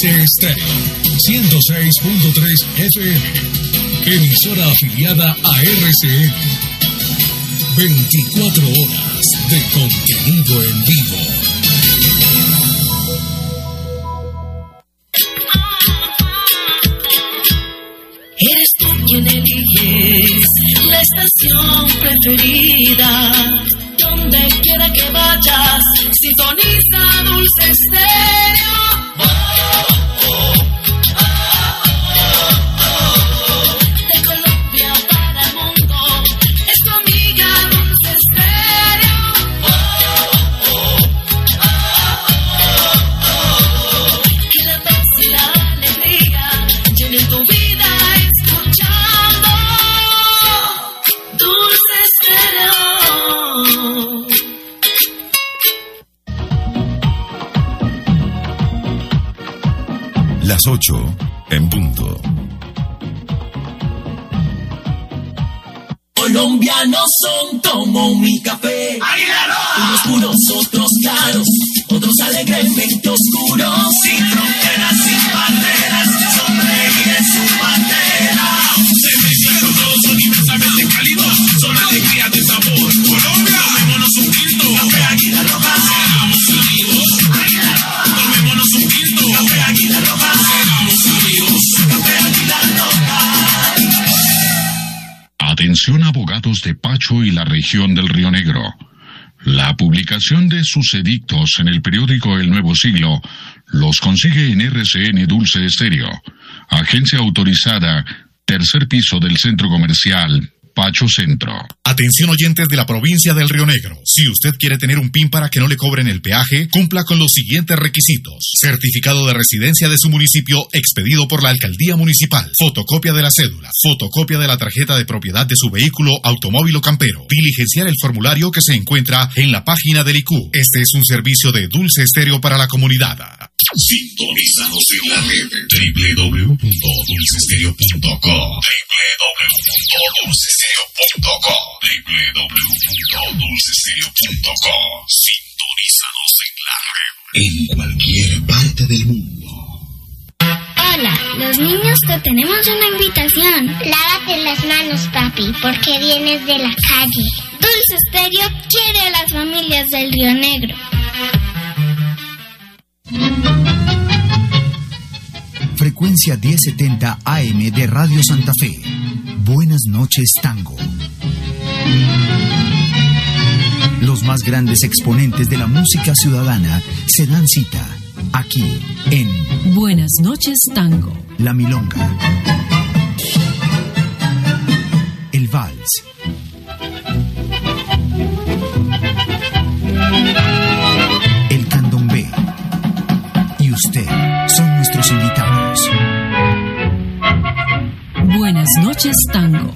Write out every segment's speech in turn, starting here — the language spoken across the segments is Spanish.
Dulce Estéreo 106.3 FM, emisora afiliada a RCN. 24 horas de contenido en vivo. Eres tú quien eliges la estación preferida. Donde quiera que vayas, sintoniza Dulce Estéreo. De Colombia para el mundo, es tu amiga Dulce Estéreo. Que la paz y la alegría llenen tu vida escuchando Dulce Estéreo. Las 8 en punto. Colombianos son como mi café. Unos puros, otros claros, otros alegremente oscuros. Sin fronteras, sin barreras, sonreír en su bandera. Se mezclan con todos, son inmensamente cálidos, son alegría de sabor. Colombia, tomémonos un tinto. Café Águila Roja, seamos amigos. Tomémonos un tinto. Café Águila Roja, seamos amigos. Café Águila Roja. Atención abogados de Pacho y la región del Río Negro. La publicación de sus edictos en el periódico El Nuevo Siglo los consigue en RCN Dulce Estéreo, agencia autorizada, tercer piso del centro comercial Pacho Centro. Atención oyentes de la provincia del Río Negro. Si usted quiere tener un PIN para que no le cobren el peaje, cumpla con los siguientes requisitos. Certificado de residencia de su municipio expedido por la alcaldía municipal. Fotocopia de la cédula. Fotocopia de la tarjeta de propiedad de su vehículo, automóvil o campero. Diligenciar el formulario que se encuentra en la página del IQ. Este es un servicio de Dulce Estéreo para la comunidad. Sintonízanos en la red www.dulcestereo.com, www.dulcestereo.com, www.dulcestereo.com. Sintonízanos en la red en cualquier parte del mundo. Hola, los niños te tenemos una invitación. Lávate las manos, papi, porque vienes de la calle. Dulce Estéreo quiere a las familias del Río Negro. Frecuencia 1070 AM de Radio Santa Fe. Buenas noches, Tango. Los más grandes exponentes de la música ciudadana se dan cita aquí en Buenas noches, Tango. La Milonga, el Vals, el Candombe y usted son nuestros invitados. Buenas noches, Tango.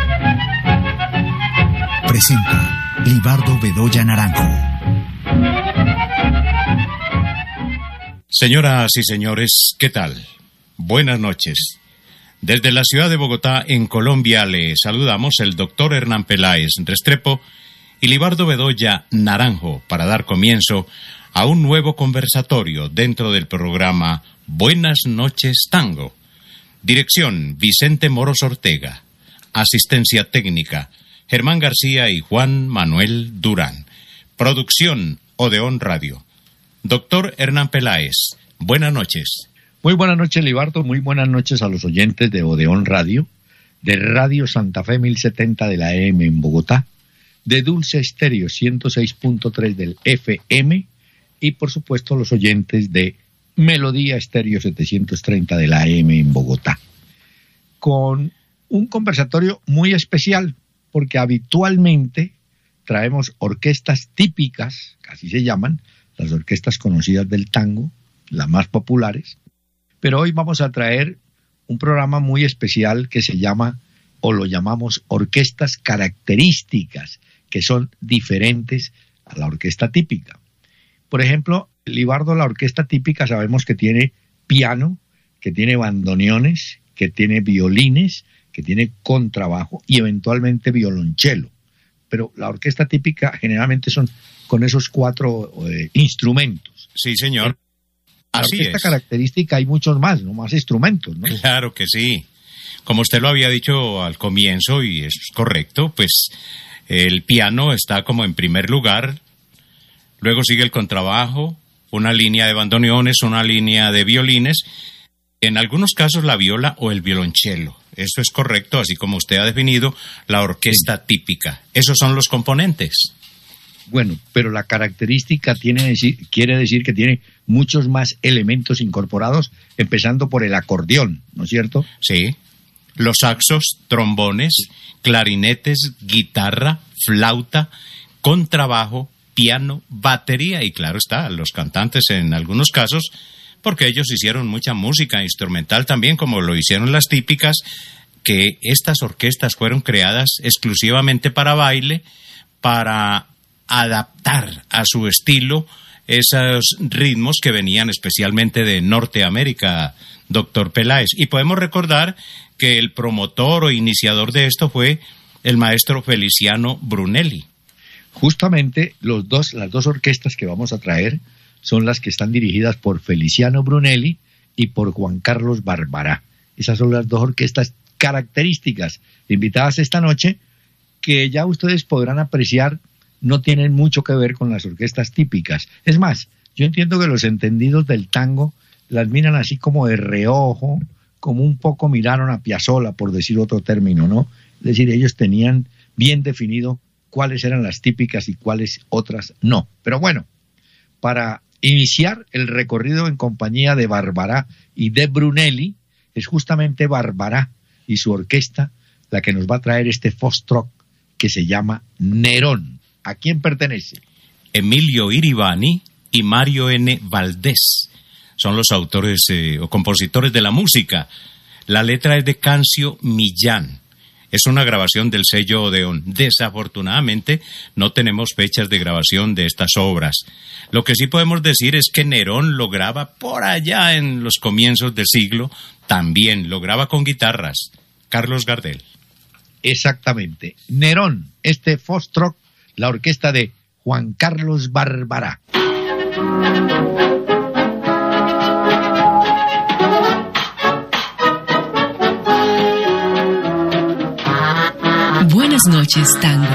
Presenta Libardo Bedoya Naranjo. Señoras y señores, ¿qué tal? Buenas noches. Desde la ciudad de Bogotá, en Colombia, le saludamos el doctor Hernán Peláez Restrepo y Libardo Bedoya Naranjo para dar comienzo a un nuevo conversatorio dentro del programa Buenas noches, Tango. Dirección, Vicente Moros Ortega. Asistencia técnica, Germán García y Juan Manuel Durán. Producción, Odeón Radio. Doctor Hernán Peláez, buenas noches. Muy buenas noches, Libardo. Muy buenas noches a los oyentes de Odeón Radio, de Radio Santa Fe 1070 de la AM en Bogotá, de Dulce Estéreo 106.3 del FM y, por supuesto, los oyentes de Melodía Estéreo 730 de la AM en Bogotá. Con un conversatorio muy especial, porque habitualmente traemos orquestas típicas, así se llaman, las orquestas conocidas del tango, las más populares, pero hoy vamos a traer un programa muy especial que se llama, o lo llamamos, orquestas características, que son diferentes a la orquesta típica. Por ejemplo, Libardo, la orquesta típica sabemos que tiene piano, que tiene bandoneones, que tiene violines, que tiene contrabajo y eventualmente violonchelo. Pero la orquesta típica generalmente son con esos cuatro instrumentos. Sí, señor. Así esta es. característica hay muchos más, ¿no? Más instrumentos, ¿no? Claro que sí. Como usted lo había dicho al comienzo, y es correcto, pues el piano está como en primer lugar, luego sigue el contrabajo, una línea de bandoneones, una línea de violines, en algunos casos la viola o el violonchelo. Eso es correcto, así como usted ha definido la orquesta típica. Esos son los componentes. Bueno, pero la característica quiere decir que tiene muchos más elementos incorporados, empezando por el acordeón, ¿no es cierto? Sí. Los saxos, trombones, clarinetes, guitarra, flauta, contrabajo, piano, batería y claro está, los cantantes en algunos casos, porque ellos hicieron mucha música instrumental también, como lo hicieron las típicas, que estas orquestas fueron creadas exclusivamente para baile, para adaptar a su estilo esos ritmos que venían especialmente de Norteamérica, doctor Peláez. Y podemos recordar que el promotor o iniciador de esto fue el maestro Feliciano Brunelli. Justamente las dos orquestas que vamos a traer son las que están dirigidas por Feliciano Brunelli y por Juan Carlos Barbará. Esas son las dos orquestas características invitadas esta noche, que ya ustedes podrán apreciar no tienen mucho que ver con las orquestas típicas. Es más, yo entiendo que los entendidos del tango las miran así como de reojo, como un poco miraron a Piazzolla, por decir otro término, ¿no? Es decir, ellos tenían bien definido cuáles eran las típicas y cuáles otras no. Pero bueno, para iniciar el recorrido en compañía de Barbará y de Brunelli, es justamente Barbará y su orquesta la que nos va a traer este foxtrot que se llama Nerón. ¿A quién pertenece? Emilio Iribani y Mario N. Valdés son los autores o compositores de la música. La letra es de Cancio Millán. Es una grabación del sello Odeón. Desafortunadamente, no tenemos fechas de grabación de estas obras. Lo que sí podemos decir es que Nerón lo graba por allá en los comienzos del siglo. También lo graba con guitarras. Carlos Gardel. Exactamente. Nerón, este foxtrot, la orquesta de Juan Carlos Barbará. Buenas noches, tango.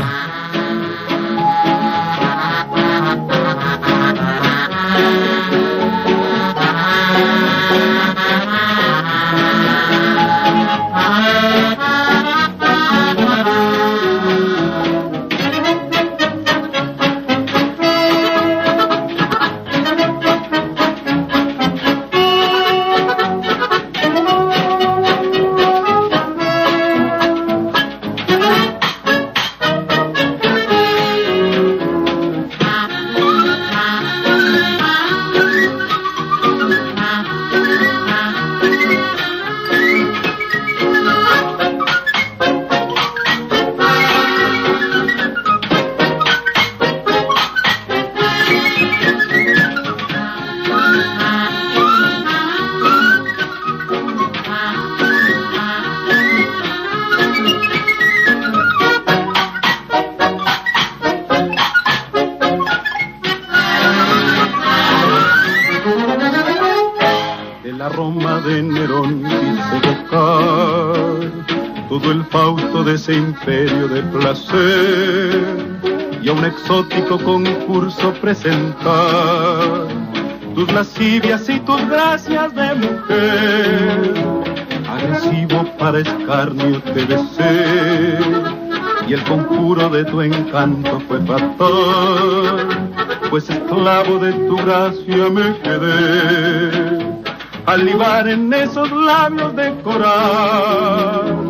Ese imperio de placer y a un exótico concurso presentar tus lascivias y tus gracias de mujer. Agresivo para escarnio te besé y el conjuro de tu encanto fue fatal, pues esclavo de tu gracia me quedé al libar en esos labios de coral.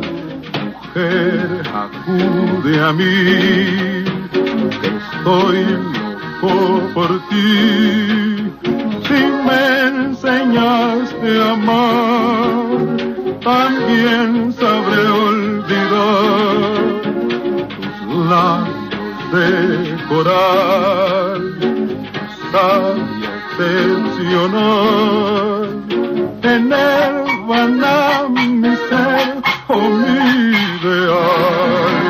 Acude a mí, que estoy loco por ti. Si me enseñaste a amar, también sabré olvidar tus labios de coral, tu sabia excepcional. En él van a mi ser, oh mi ideal.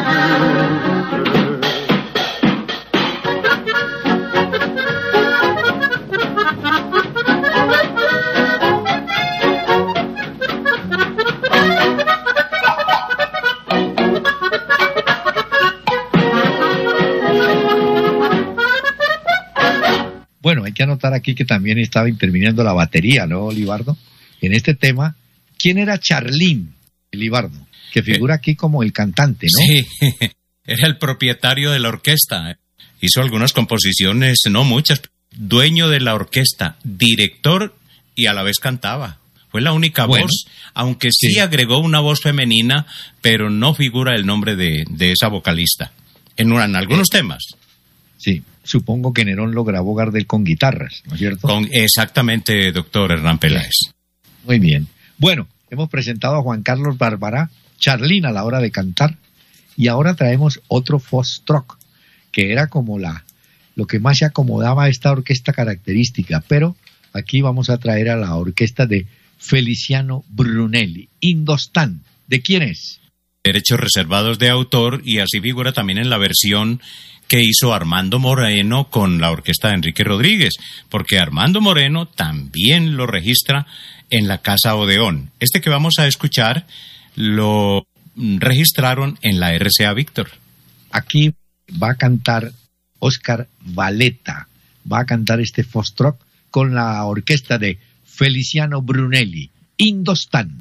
hay que anotar aquí que también estaba interviniendo la batería, ¿no, Libardo? En este tema, ¿quién era Charlín, Libardo? Que figura aquí como el cantante, ¿no? Sí, era el propietario de la orquesta. Hizo algunas composiciones, no muchas. Dueño de la orquesta, director y a la vez cantaba. Fue la única voz, aunque sí agregó una voz femenina, pero no figura el nombre de esa vocalista. En algunos temas. Sí, supongo que Nerón lo grabó Gardel con guitarras, ¿no es cierto? Exactamente, doctor Hernán Peláez. Muy bien. Bueno, hemos presentado a Juan Carlos Bárbara, Charlín a la hora de cantar, y ahora traemos otro foxtrot, que era como lo que más se acomodaba a esta orquesta característica, pero aquí vamos a traer a la orquesta de Feliciano Brunelli, Indostán. ¿De quién es? Derechos reservados de autor, y así figura también en la versión que hizo Armando Moreno con la orquesta de Enrique Rodríguez, porque Armando Moreno también lo registra en la Casa Odeón. Este que vamos a escuchar lo registraron en la RCA Víctor. Aquí va a cantar Óscar Valeta, va a cantar este foxtrot con la orquesta de Feliciano Brunelli, Indostán.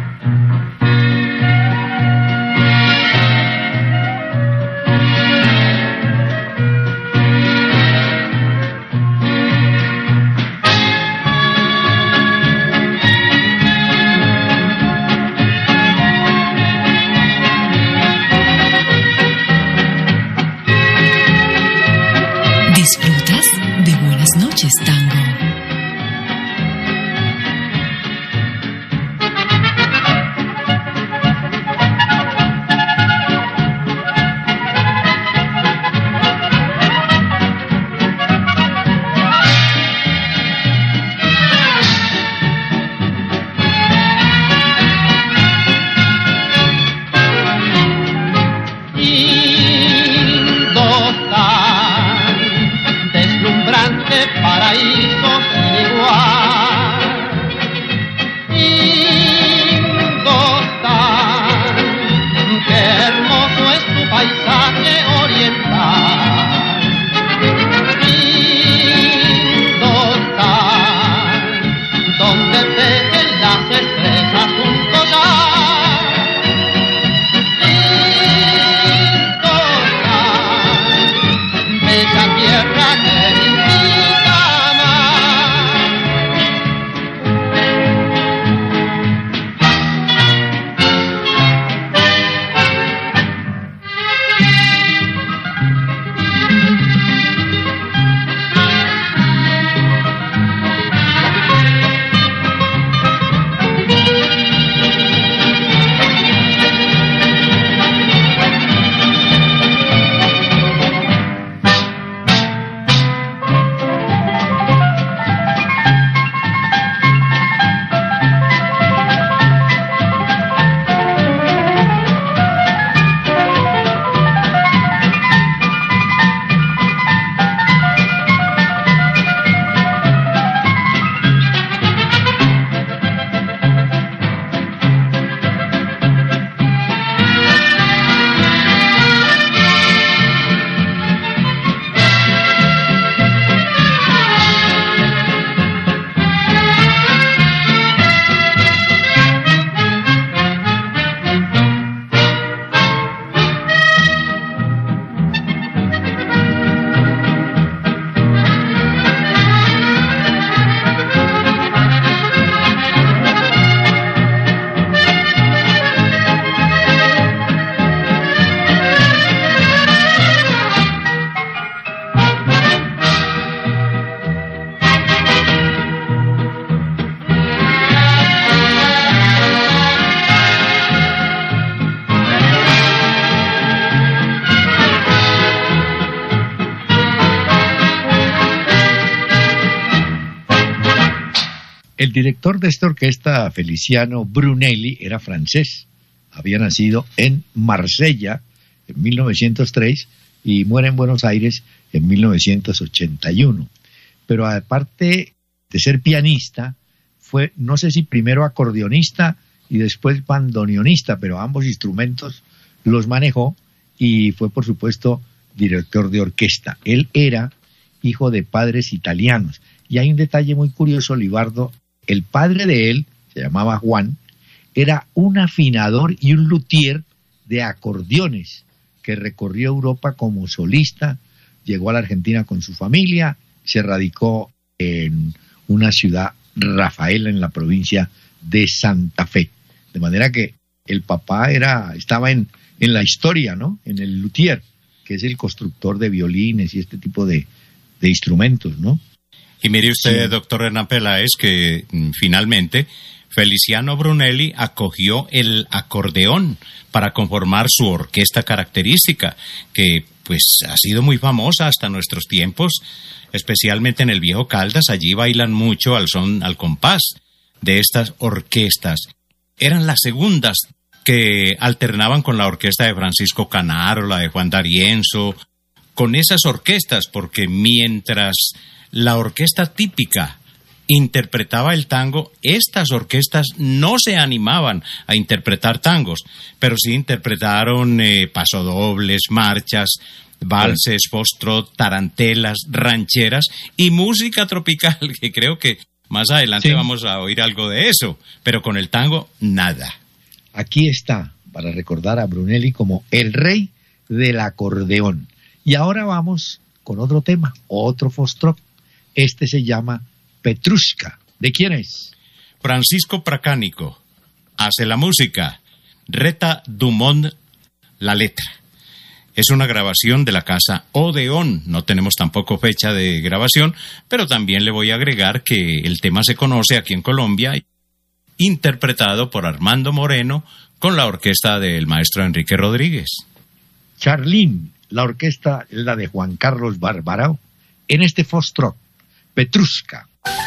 Disfrutas de Buenas noches, Tango. El director de esta orquesta, Feliciano Brunelli, era francés. Había nacido en Marsella en 1903 y muere en Buenos Aires en 1981. Pero aparte de ser pianista, fue, no sé si primero acordeonista y después bandoneonista, pero ambos instrumentos los manejó y fue, por supuesto, director de orquesta. Él era hijo de padres italianos. Y hay un detalle muy curioso, Libardo. El padre de él, se llamaba Juan, era un afinador y un luthier de acordeones que recorrió Europa como solista, llegó a la Argentina con su familia, se radicó en una ciudad, Rafaela, en la provincia de Santa Fe. De manera que el papá estaba en la historia, ¿no? En el luthier, que es el constructor de violines y este tipo de instrumentos, ¿no? Y mire usted, doctor Hernán Peláez, que finalmente Feliciano Brunelli acogió el acordeón para conformar su orquesta característica, que pues ha sido muy famosa hasta nuestros tiempos, especialmente en el Viejo Caldas. Allí bailan mucho al son, al compás de estas orquestas. Eran las segundas que alternaban con la orquesta de Francisco Canaro, la de Juan D'Arienzo, con esas orquestas, porque mientras la orquesta típica interpretaba el tango, estas orquestas no se animaban a interpretar tangos, pero sí interpretaron pasodobles, marchas, valses, foxtrot, tarantelas, rancheras y música tropical, que creo que más adelante vamos a oír algo de eso, pero con el tango, nada. Aquí está, para recordar a Brunelli como el rey del acordeón. Y ahora vamos con otro tema, otro foxtrot. Este se llama Petrushka. ¿De quién es? Francisco Pracánico hace la música, Reta Dumont la letra. Es una grabación de la casa Odeón. No tenemos tampoco fecha de grabación, pero también le voy a agregar que el tema se conoce aquí en Colombia, interpretado por Armando Moreno con la orquesta del maestro Enrique Rodríguez. Charlín, la orquesta es la de Juan Carlos Barbarao, en este foxtrot, Petrushka.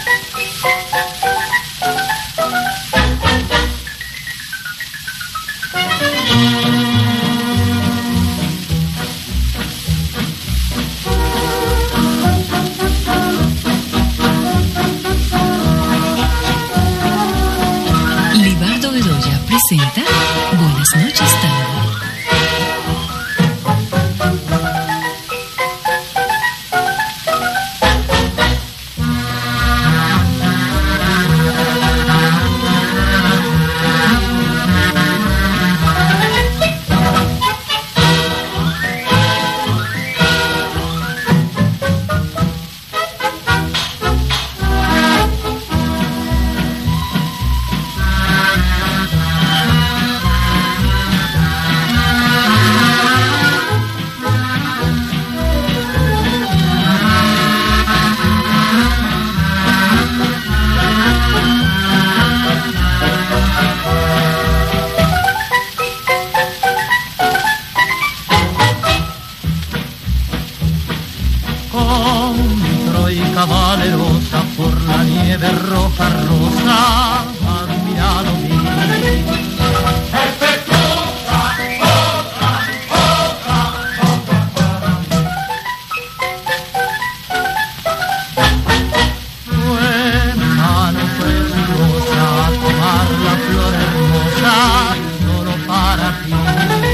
Libardo Bedoya presenta Buenas noches, Tango. Valerosa por la nieve roja, rosa, admirado mí. Fue mano preciosa a tomar la flor hermosa, solo para ti.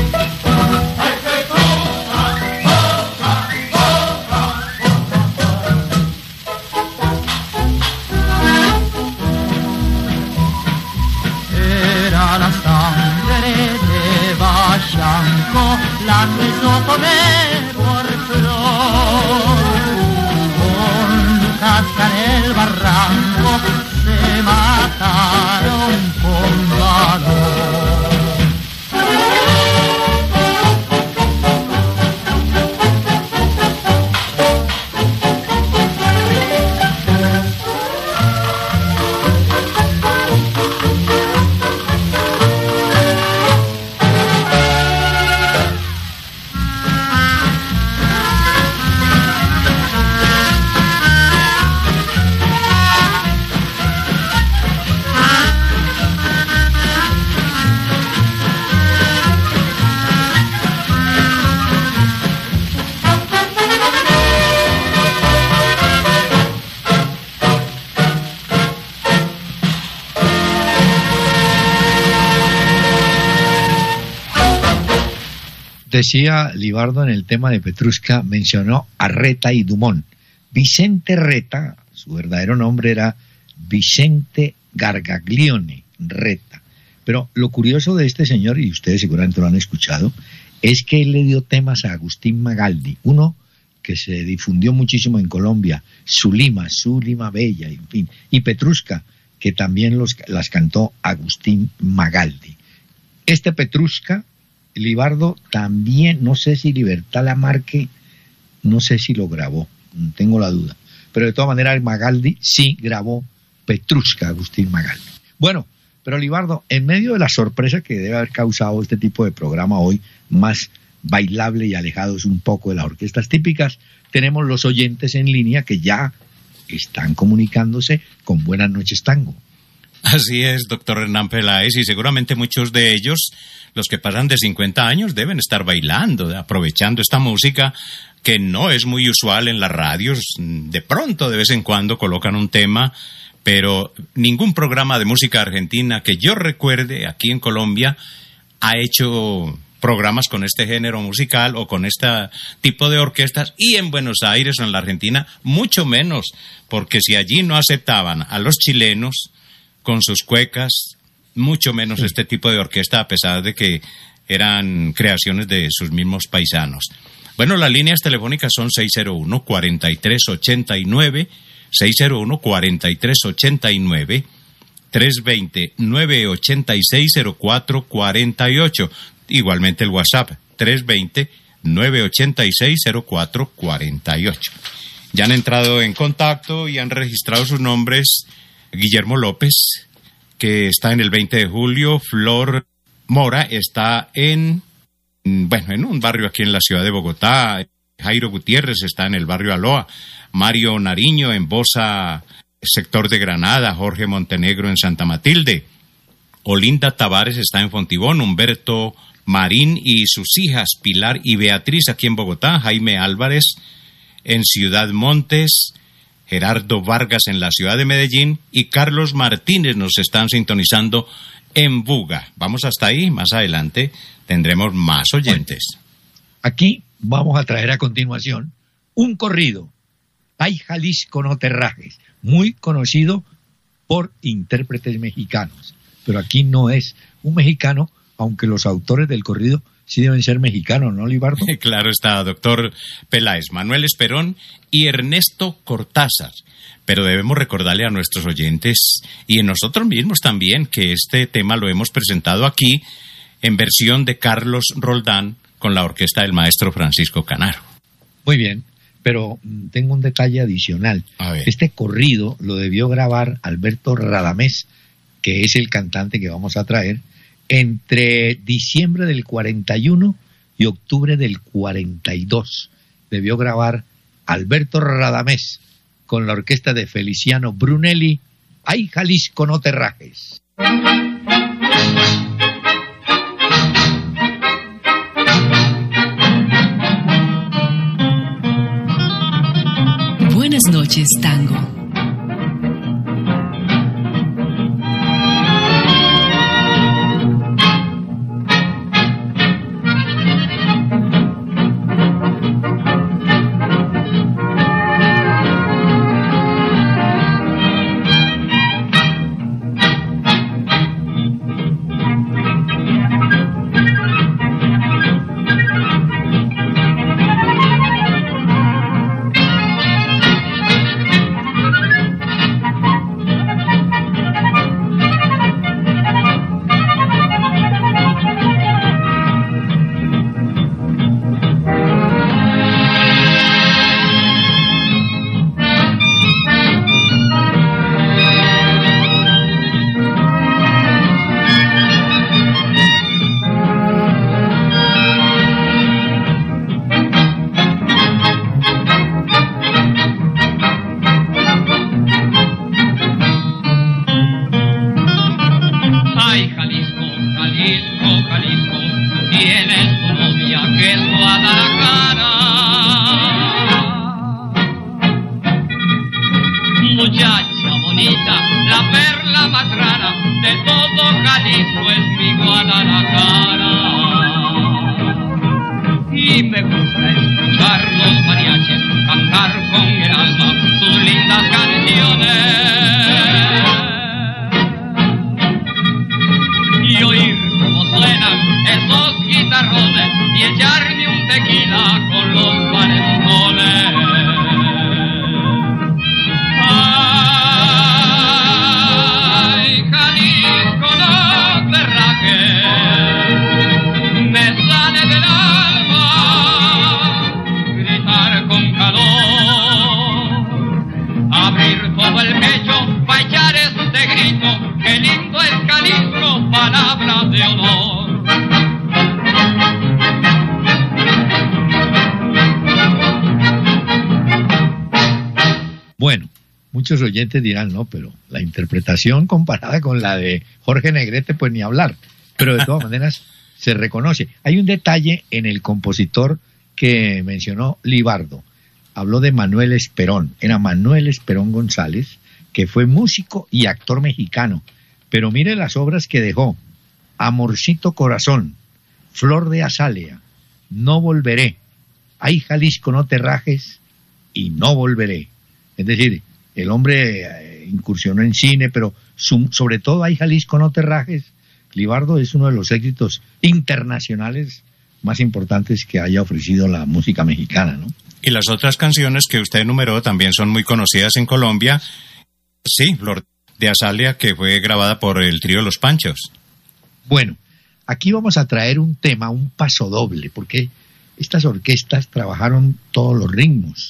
La quiso comer por flor, con Lucasca en el barranco se mataron con valor. Decía Libardo en el tema de Petrushka, mencionó a Reta y Dumont. Vicente Reta, su verdadero nombre era Vicente Gargaglione Reta. Pero lo curioso de este señor, y ustedes seguramente lo han escuchado, es que él le dio temas a Agustín Magaldi, uno que se difundió muchísimo en Colombia, Zulima Bella, en fin, y Petrushka, que también las cantó Agustín Magaldi. Este Petrushka, Libardo, también, no sé si Libertad Lamarque, no sé si lo grabó, tengo la duda, pero de todas maneras Magaldi sí grabó Petrushka, Agustín Magaldi. Bueno, pero Libardo, en medio de la sorpresa que debe haber causado este tipo de programa hoy, más bailable y alejados un poco de las orquestas típicas, tenemos los oyentes en línea que ya están comunicándose con Buenas Noches Tango. Así es, doctor Hernán Peláez, y seguramente muchos de ellos, los que pasan de 50 años, deben estar bailando, aprovechando esta música que no es muy usual en las radios. De pronto, de vez en cuando, colocan un tema, pero ningún programa de música argentina que yo recuerde aquí en Colombia ha hecho programas con este género musical o con este tipo de orquestas, y en Buenos Aires o en la Argentina mucho menos, porque si allí no aceptaban a los chilenos con sus cuecas, mucho menos este tipo de orquesta, a pesar de que eran creaciones de sus mismos paisanos. Bueno, las líneas telefónicas son 601-4389, 601-4389, 320-986-0448. Igualmente el WhatsApp, 320-986-0448. Ya han entrado en contacto y han registrado sus nombres: Guillermo López, que está en el 20 de julio, Flor Mora está en un barrio aquí en la ciudad de Bogotá, Jairo Gutiérrez está en el barrio Aloa, Mario Nariño en Bosa, sector de Granada, Jorge Montenegro en Santa Matilde, Olinda Tavares está en Fontibón, Humberto Marín y sus hijas Pilar y Beatriz aquí en Bogotá, Jaime Álvarez en Ciudad Montes, Gerardo Vargas en la ciudad de Medellín y Carlos Martínez nos están sintonizando en Buga. Vamos hasta ahí, más adelante tendremos más oyentes. Aquí vamos a traer a continuación un corrido, Ay Jalisco no te rajes, muy conocido por intérpretes mexicanos, pero aquí no es un mexicano, aunque los autores del corrido sí deben ser mexicanos, ¿no, Libardo? Claro está, doctor Peláez, Manuel Esperón y Ernesto Cortázar. Pero debemos recordarle a nuestros oyentes y a nosotros mismos también que este tema lo hemos presentado aquí en versión de Carlos Roldán con la orquesta del maestro Francisco Canaro. Muy bien, pero tengo un detalle adicional. Este corrido lo debió grabar Alberto Radamés, que es el cantante que vamos a traer, entre diciembre del 41 y octubre del 42. Debió grabar Alberto Radamés con la orquesta de Feliciano Brunelli, Ay Jalisco no te rajes. Buenas noches, Tango. Y me gusta escuchar los mariachis cantar con el alma jarrones y echarme un tequila con los valentones. Ay, Jalisco, no te rajes, me sale del alma gritar con calor, abrir todo el pecho pa' echar este grito, qué lindo es Jalisco, palabras de honor. Bueno, muchos oyentes dirán, no, pero la interpretación comparada con la de Jorge Negrete, pues ni hablar. Pero de todas maneras se reconoce. Hay un detalle en el compositor que mencionó Libardo. Habló de Manuel Esperón. Era Manuel Esperón González, que fue músico y actor mexicano. Pero mire las obras que dejó. Amorcito Corazón, Flor de Azalea, No Volveré, Ay Jalisco, no te rajes y No Volveré. Es decir, el hombre incursionó en cine, pero sobre todo Ay Jalisco, no te rajes, Libardo, es uno de los éxitos internacionales más importantes que haya ofrecido la música mexicana, ¿no? Y las otras canciones que usted enumeró también son muy conocidas en Colombia. Sí, Flor de Azalea, que fue grabada por el trío Los Panchos. Bueno, aquí vamos a traer un tema, un pasodoble, porque estas orquestas trabajaron todos los ritmos.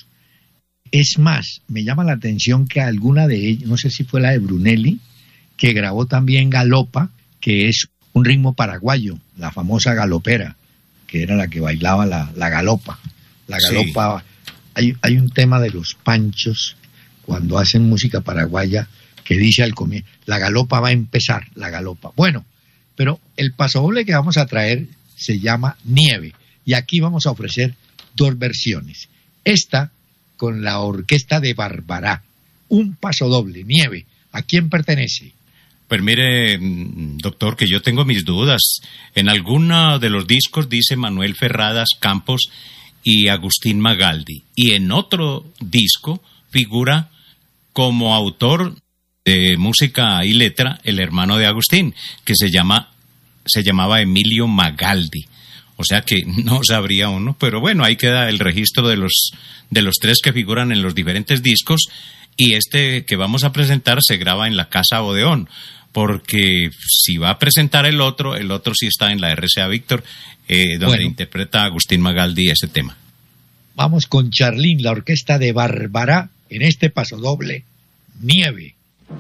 Es más, me llama la atención que alguna de ellas, no sé si fue la de Brunelli, que grabó también Galopa, que es un ritmo paraguayo, la famosa galopera, que era la que bailaba la galopa. La galopa, sí. Hay un tema de Los Panchos, cuando hacen música paraguaya, que dice al comienzo, la galopa va a empezar, la galopa. Bueno, pero el pasodoble que vamos a traer se llama Nieve, y aquí vamos a ofrecer dos versiones. Esta con la orquesta de Barbará, un pasodoble, Nieve. ¿A quién pertenece? Pues mire, doctor, que yo tengo mis dudas. En alguno de los discos dice Manuel Ferradas Campos y Agustín Magaldi, y en otro disco figura como autor de música y letra el hermano de Agustín, que se llamaba Emilio Magaldi. O sea que no sabría uno, pero bueno, ahí queda el registro de los tres que figuran en los diferentes discos, y este que vamos a presentar se graba en la Casa Odeón, porque si va a presentar el otro sí está en la RCA Víctor, donde interpreta Agustín Magaldi ese tema. Vamos con Charlín, la orquesta de Barbará, en este pasodoble, Nieve.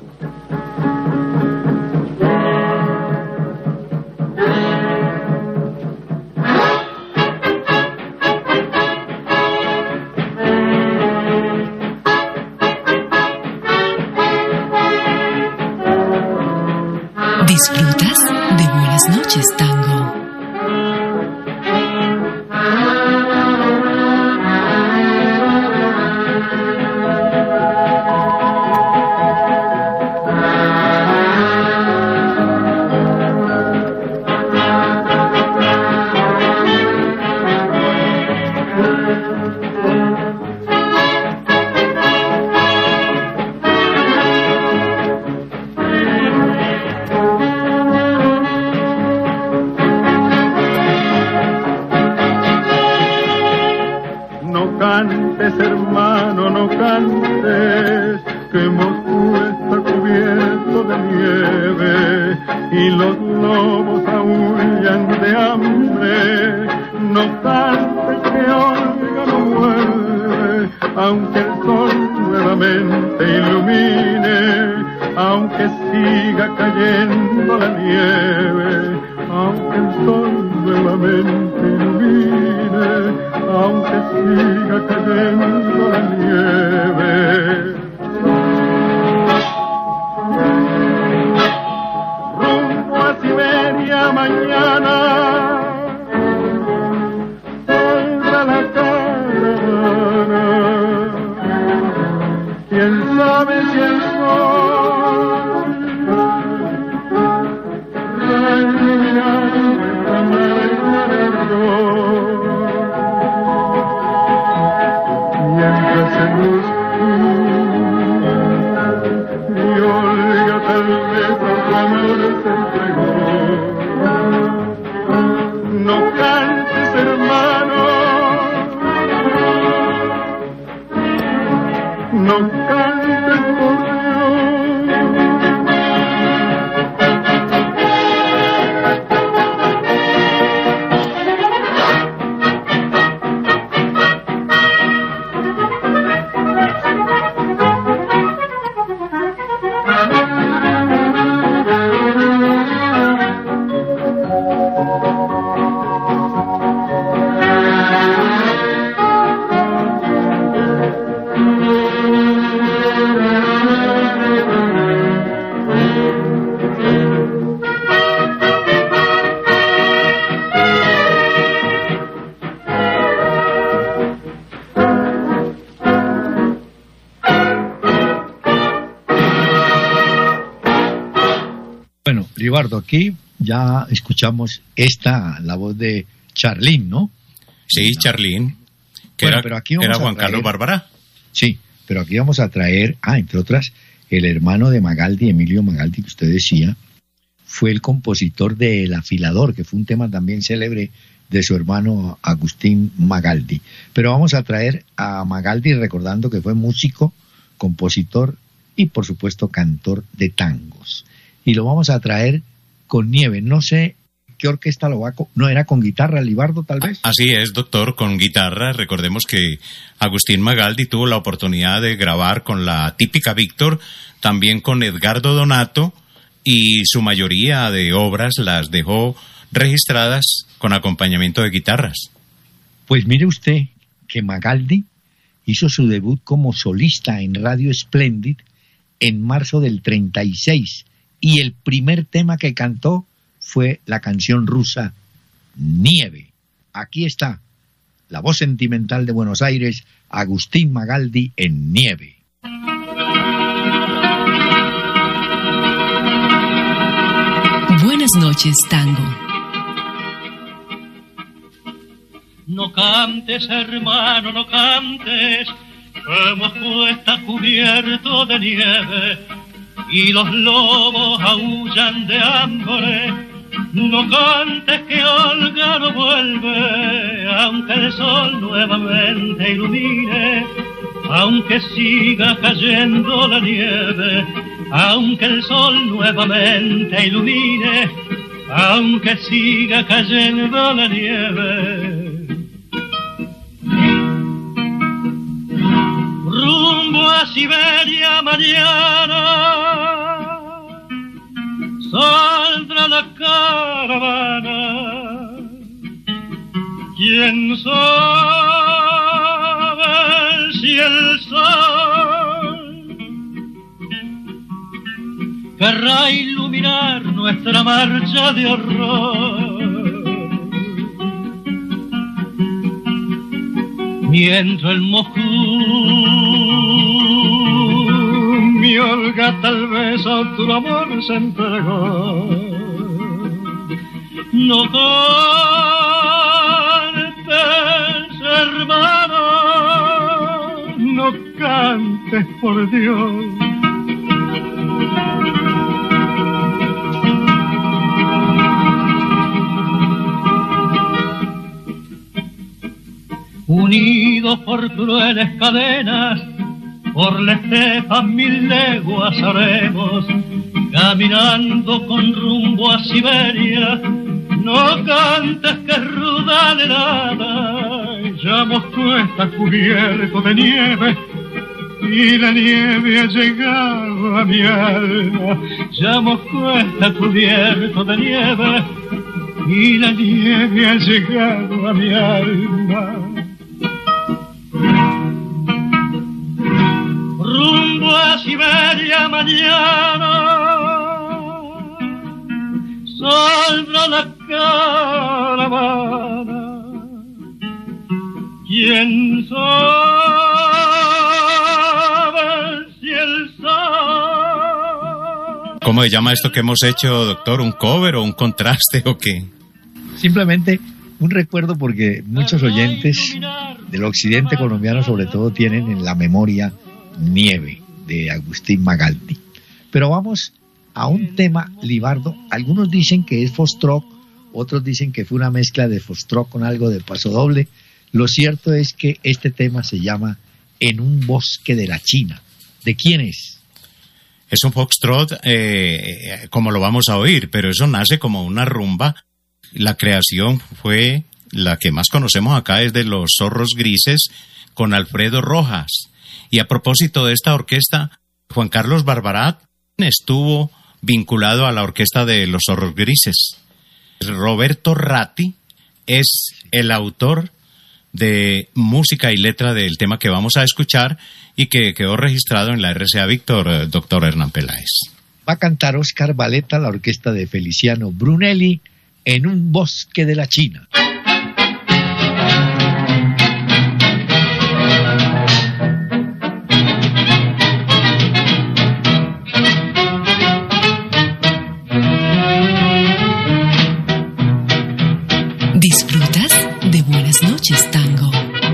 Disfrutas de Buenas Noches, Tango. Hermano, no cantes, que Moscú está cubierto de nieve y los lobos aúllan de hambre. No cantes, que Olga no vuelve, aunque el sol nuevamente ilumine, aunque siga cayendo la nieve, aunque el sol nuevamente ilumine, aunque siga cayendo la nieve. Rumbo a Siberia mañana, saldrá la caravana. Quién sabe si el sol Libardo, aquí ya escuchamos la voz de Charlín, ¿no? Sí, Charlín, pero aquí era Juan Carlos Barbará. Sí, pero aquí vamos a traer, entre otras, el hermano de Magaldi, Emilio Magaldi, que usted decía, fue el compositor de El Afilador, que fue un tema también célebre de su hermano Agustín Magaldi. Pero vamos a traer a Magaldi recordando que fue músico, compositor y, por supuesto, cantor de tangos. Y lo vamos a traer con Nieve. No sé qué orquesta lo va a... ¿No era con guitarra, Libardo, tal vez? Así es, doctor, con guitarra. Recordemos que Agustín Magaldi tuvo la oportunidad de grabar con la típica Víctor, también con Edgardo Donato, y su mayoría de obras las dejó registradas con acompañamiento de guitarras. Pues mire usted que Magaldi hizo su debut como solista en Radio Splendid en marzo del 36, y el primer tema que cantó fue la canción rusa Nieve. Aquí está la voz sentimental de Buenos Aires, Agustín Magaldi en Nieve. Buenas noches, tango. No cantes, hermano, no cantes, que Moscú está cubierto de nieve y los lobos aullan de hambre. No cantes que Olga no vuelve, aunque el sol nuevamente ilumine, aunque siga cayendo la nieve, aunque el sol nuevamente ilumine, aunque siga cayendo la nieve. Rumbo a Siberia mañana saldrá la caravana. ¿Quién sabe si el sol querrá iluminar nuestra marcha de horror? Mientras el Moscú, mi Olga tal vez a otro amor se entregó. No cantes, hermano, no cantes, por Dios. Unidos por crueles cadenas, por la estepa 1000 leguas haremos, caminando con rumbo a Siberia. No cantes que es ruda la helada, ya Moscú está cubierto de nieve, y la nieve ha llegado a mi alma. Ya Moscú está cubierto de nieve, y la nieve ha llegado a mi alma. Rumbo a Siberia mañana saldrá la caravana. ¿Quién sabe si el sol... ¿Cómo se llama esto que hemos hecho, doctor? ¿Un cover o un contraste o qué? Simplemente un recuerdo, porque muchos oyentes del occidente colombiano sobre todo tienen en la memoria Nieve de Agustín Magaldi. Pero vamos a un tema, Libardo. Algunos dicen que es Foxtrot, otros dicen que fue una mezcla de Foxtrot con algo de pasodoble. Lo cierto es que este tema se llama En un bosque de la China. ¿De quién es? Es un foxtrot, como lo vamos a oír, pero eso nace como una rumba. La creación fue la que más conocemos acá, es de los Zorros Grises, con Alfredo Rojas. Y a propósito de esta orquesta, Juan Carlos Barbará estuvo vinculado a la orquesta de los Zorros Grises. Roberto Ratti es el autor de música y letra del tema que vamos a escuchar y que quedó registrado en la RCA Víctor, doctor Hernán Peláez. Va a cantar Oscar Valeta, la orquesta de Feliciano Brunelli, En un bosque de la China. ¿Disfrutas de Buenas noches, Tango?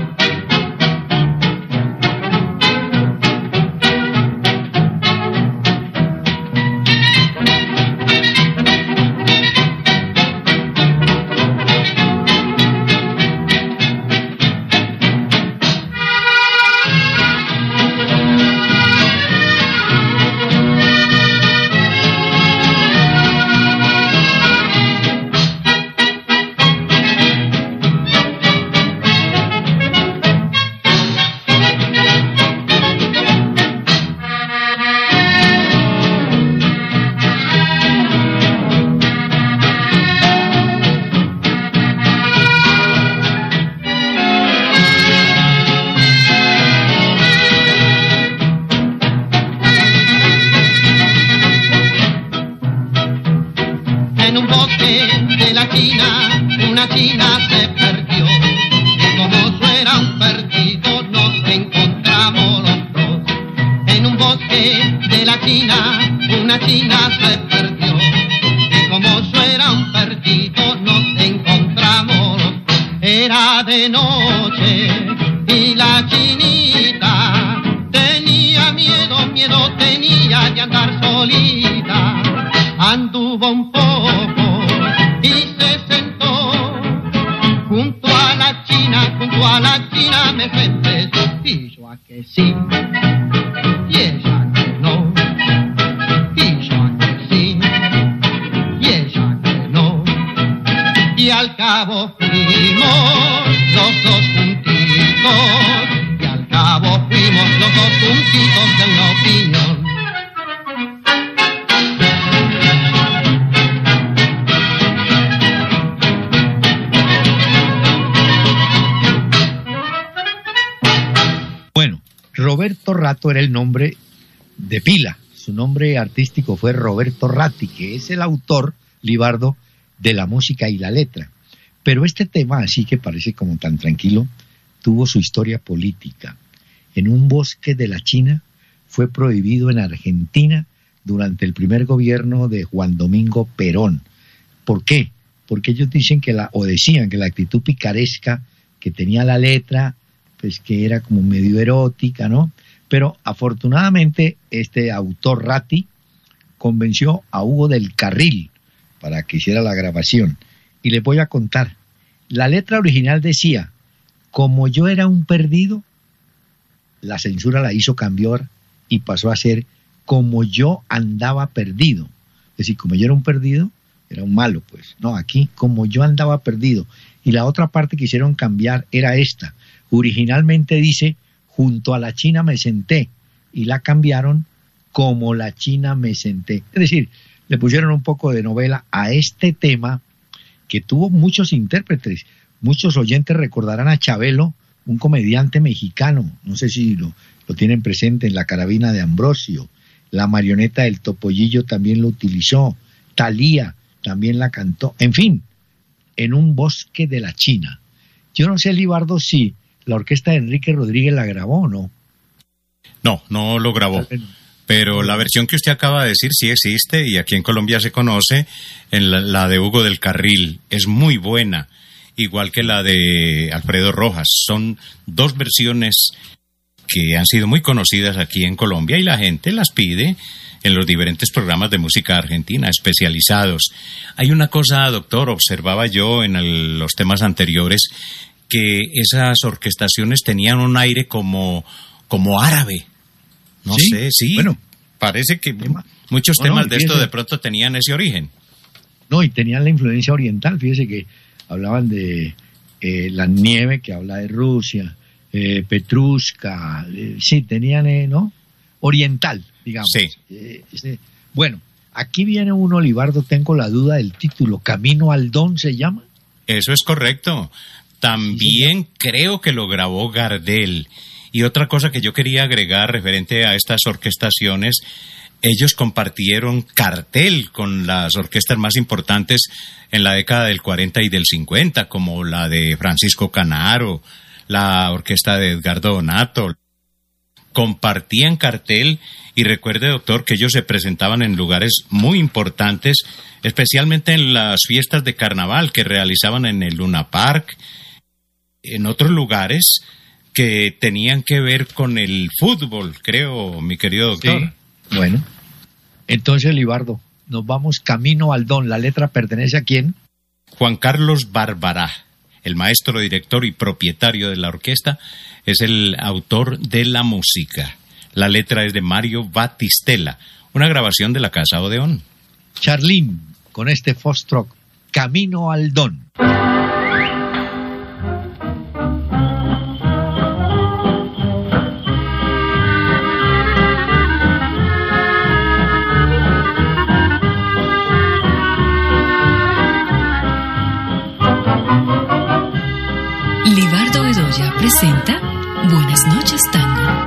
Era el nombre de pila. Su nombre artístico fue Roberto Ratti, que es el autor, Libardo, de la música y la letra. Pero este tema, así que parece como tan tranquilo, tuvo su historia política. En un bosque de la China fue prohibido en Argentina durante el primer gobierno de Juan Domingo Perón. ¿Por qué? Porque ellos dicen decían que la actitud picaresca que tenía la letra, pues que era como medio erótica, ¿no? Pero afortunadamente este autor Ratti convenció a Hugo del Carril para que hiciera la grabación. Y les voy a contar. La letra original decía, como yo era un perdido, la censura la hizo cambiar y pasó a ser como yo andaba perdido. Es decir, como yo era un perdido, era un malo, pues. No, aquí, como yo andaba perdido. Y la otra parte que hicieron cambiar era esta. Originalmente dice, junto a la China me senté, y la cambiaron como la China me senté. Es decir, le pusieron un poco de novela a este tema que tuvo muchos intérpretes. Muchos oyentes recordarán a Chabelo, un comediante mexicano, no sé si lo tienen presente, en La Carabina de Ambrosio. La marioneta del Topollillo también lo utilizó. Thalía también la cantó. En fin, En un bosque de la China. Yo no sé, Libardo, si la orquesta de Enrique Rodríguez la grabó o no. No lo grabó. Pero la versión que usted acaba de decir sí existe y aquí en Colombia se conoce, en la de Hugo del Carril. Es muy buena, igual que la de Alfredo Rojas. Son dos versiones que han sido muy conocidas aquí en Colombia y la gente las pide en los diferentes programas de música argentina especializados. Hay una cosa, doctor, observaba yo en los temas anteriores, que esas orquestaciones tenían un aire como árabe. No sé, sí. Bueno, parece que muchos temas de esto de pronto tenían ese origen. No, y tenían la influencia oriental. Fíjese que hablaban de la nieve, que habla de Rusia, Petrushka, sí, tenían, ¿no? Oriental, digamos. Sí. Bueno, Aquí viene uno, Libardo, tengo la duda del título. ¿Camino al Don se llama? Eso es correcto. También creo que lo grabó Gardel. Y otra cosa que yo quería agregar referente a estas orquestaciones, ellos compartieron cartel con las orquestas más importantes en la década del 40 y del 50, como la de Francisco Canaro, la orquesta de Edgardo Donato. Compartían cartel y recuerde, doctor, que ellos se presentaban en lugares muy importantes, especialmente en las fiestas de carnaval que realizaban en el Luna Park, en otros lugares que tenían que ver con el fútbol, creo, mi querido doctor. Sí. Bueno, entonces, Libardo, nos vamos camino al Don. ¿La letra pertenece a quién? Juan Carlos Barbará, el maestro, director y propietario de la orquesta, es el autor de la música. La letra es de Mario Batistella, una grabación de la Casa Odeón. Charlín, con este Foxtrot, camino al Don. Libardo Bedoya presenta Buenas noches, Tango.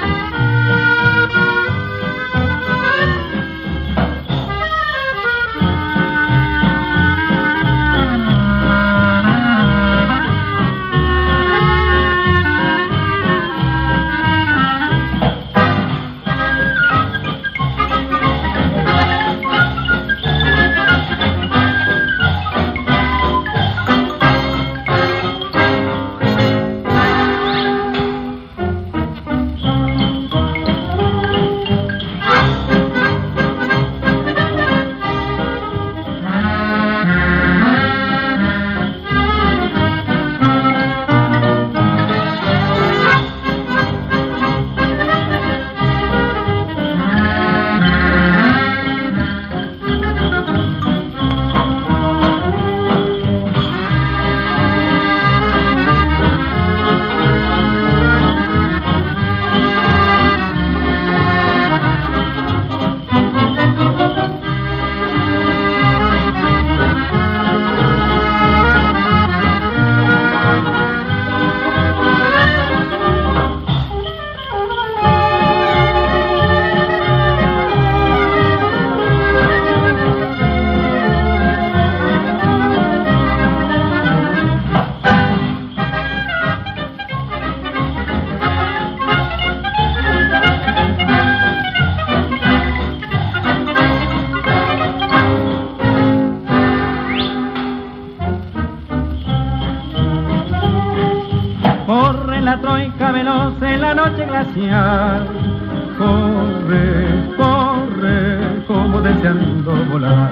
Corre, corre, como deseando volar.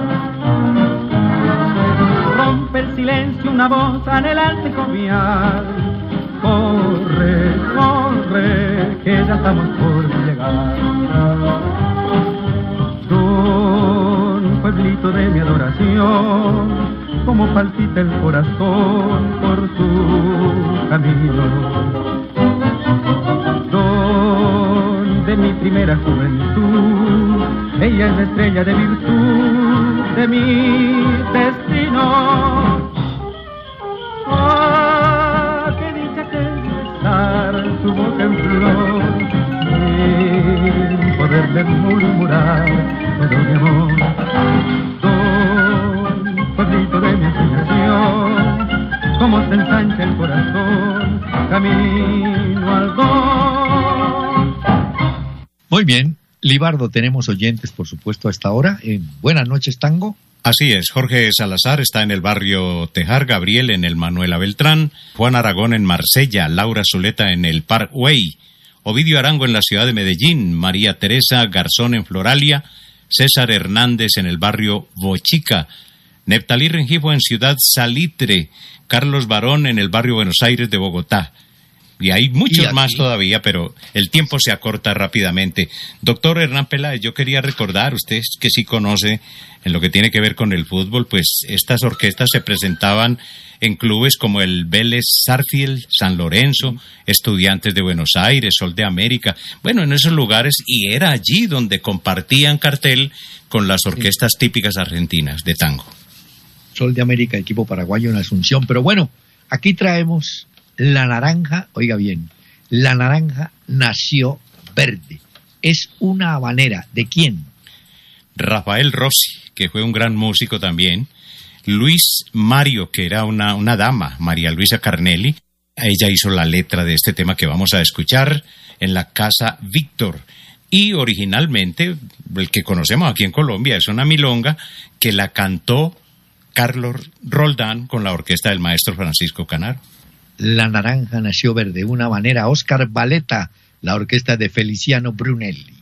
Rompe el silencio una voz anhelante y jovial. Corre, corre, que ya estamos por llegar. Don pueblito de mi adoración, como palpita el corazón por tu camino. De mi primera juventud, ella es la estrella de virtud de mi destino. ¡Ah, qué dicha que es besar su boca en flor, sin poderle murmurar, pero mi amor, don pueblito de mi ensoñación, como se ensancha el corazón, camino al don. Muy bien, Libardo, tenemos oyentes, por supuesto, a esta hora. Buenas noches, Tango. Así es, Jorge Salazar está en el barrio Tejar, Gabriel en el Manuela Beltrán, Juan Aragón en Marsella, Laura Zuleta en el Parkway, Ovidio Arango en la ciudad de Medellín, María Teresa Garzón en Floralia, César Hernández en el barrio Bochica, Neptalí Rengifo en Ciudad Salitre, Carlos Barón en el barrio Buenos Aires de Bogotá, Y hay muchos más todavía, pero el tiempo se acorta rápidamente. Doctor Hernán Peláez, yo quería recordar, usted que sí conoce en lo que tiene que ver con el fútbol, pues estas orquestas se presentaban en clubes como el Vélez Sarsfield, San Lorenzo, Estudiantes de Buenos Aires, Sol de América, bueno, en esos lugares, y era allí donde compartían cartel con las orquestas típicas argentinas de tango. Sol de América, equipo paraguayo en Asunción, pero bueno, aquí traemos La Naranja, oiga bien, La Naranja nació verde. Es una habanera. ¿De quién? Rafael Rossi, que fue un gran músico también. Luis Mario, que era una dama, María Luisa Carnelli. Ella hizo la letra de este tema que vamos a escuchar en la Casa Víctor. Y originalmente, el que conocemos aquí en Colombia, es una milonga que la cantó Carlos Roldán con la orquesta del maestro Francisco Canaro. La Naranja nació verde, una habanera. Oscar Valeta, la orquesta de Feliciano Brunelli.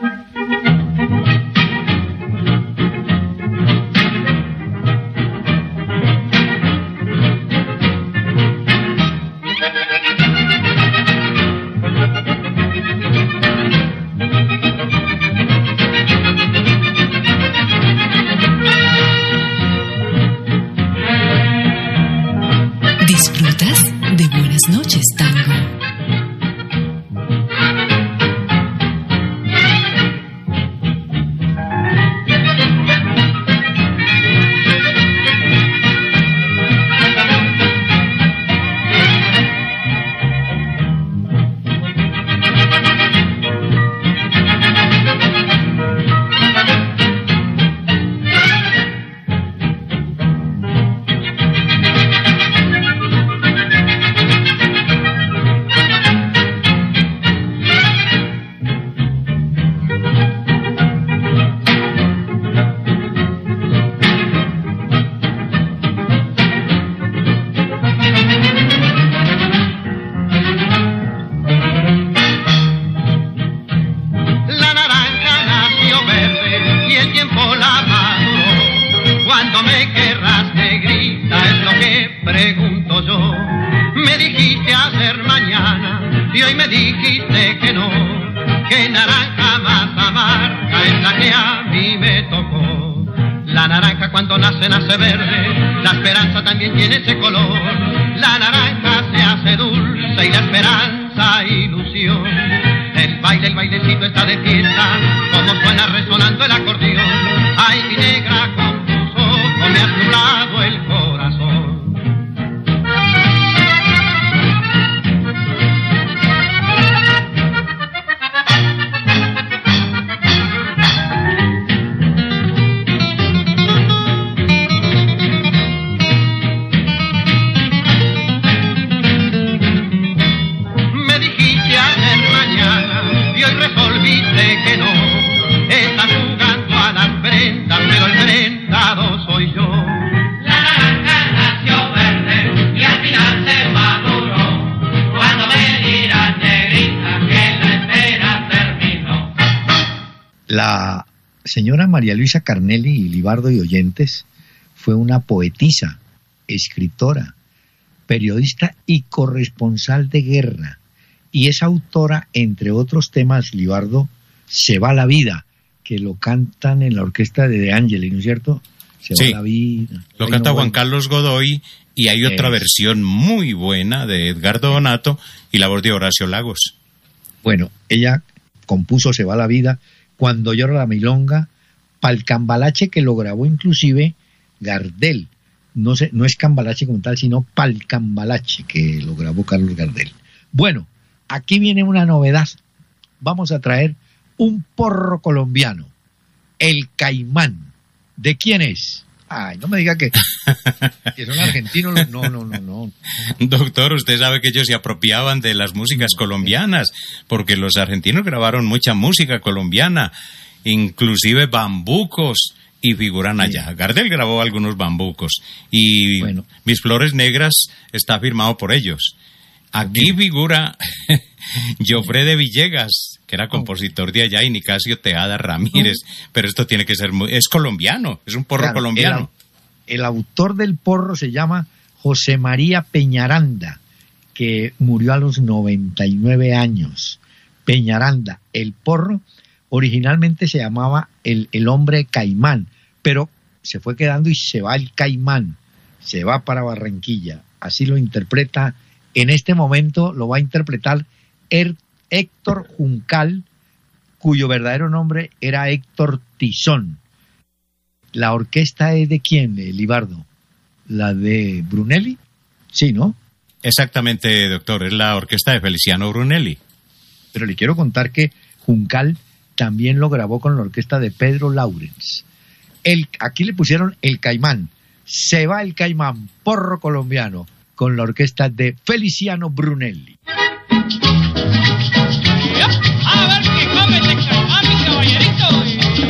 ¿Disfrutas de Buenas noches, Tango? La señora María Luisa Carnelli y Libardo y oyentes fue una poetisa, escritora, periodista y corresponsal de guerra, y es autora, entre otros temas, Libardo, Se va la vida, que lo cantan en la orquesta de De Angeli, ¿no es cierto? Va la vida. Lo canta Juan Carlos Godoy, y hay otra versión muy buena de Edgardo Donato y la voz de Horacio Lagos. Bueno, ella compuso Se va la vida, Cuando llora la milonga, pa'l cambalache, que lo grabó inclusive Gardel. No es cambalache como tal, sino pa'l cambalache, que lo grabó Carlos Gardel. Bueno, aquí viene una novedad. Vamos a traer un porro colombiano, el Caimán. ¿De quién es? Ay, no me diga que son argentinos. No. Doctor, usted sabe que ellos se apropiaban de las músicas colombianas, porque los argentinos grabaron mucha música colombiana, inclusive bambucos, y figuran allá. Gardel grabó algunos bambucos, y Mis Flores Negras está firmado por ellos. Aquí figura Jofre de Villegas, que era compositor de allá, y Nicasio Teada Ramírez, pero esto tiene que ser es colombiano, es un porro colombiano. El autor del porro se llama José María Peñaranda, que murió a los 99 años. Peñaranda, el Porro, originalmente se llamaba el hombre caimán, pero se fue quedando y se va el caimán, se va para Barranquilla. Así lo interpreta, en este momento lo va a interpretar Héctor Juncal, cuyo verdadero nombre era Héctor Tizón. ¿La orquesta es de quién, Libardo? ¿La de Brunelli? Sí, ¿no? Exactamente, doctor, es la orquesta de Feliciano Brunelli. Pero le quiero contar que Juncal también lo grabó con la orquesta de Pedro Laurens. Aquí le pusieron el Caimán. Se va el Caimán, Porro colombiano, con la orquesta de Feliciano Brunelli. A ver qué come este Caimán, mi caballerito.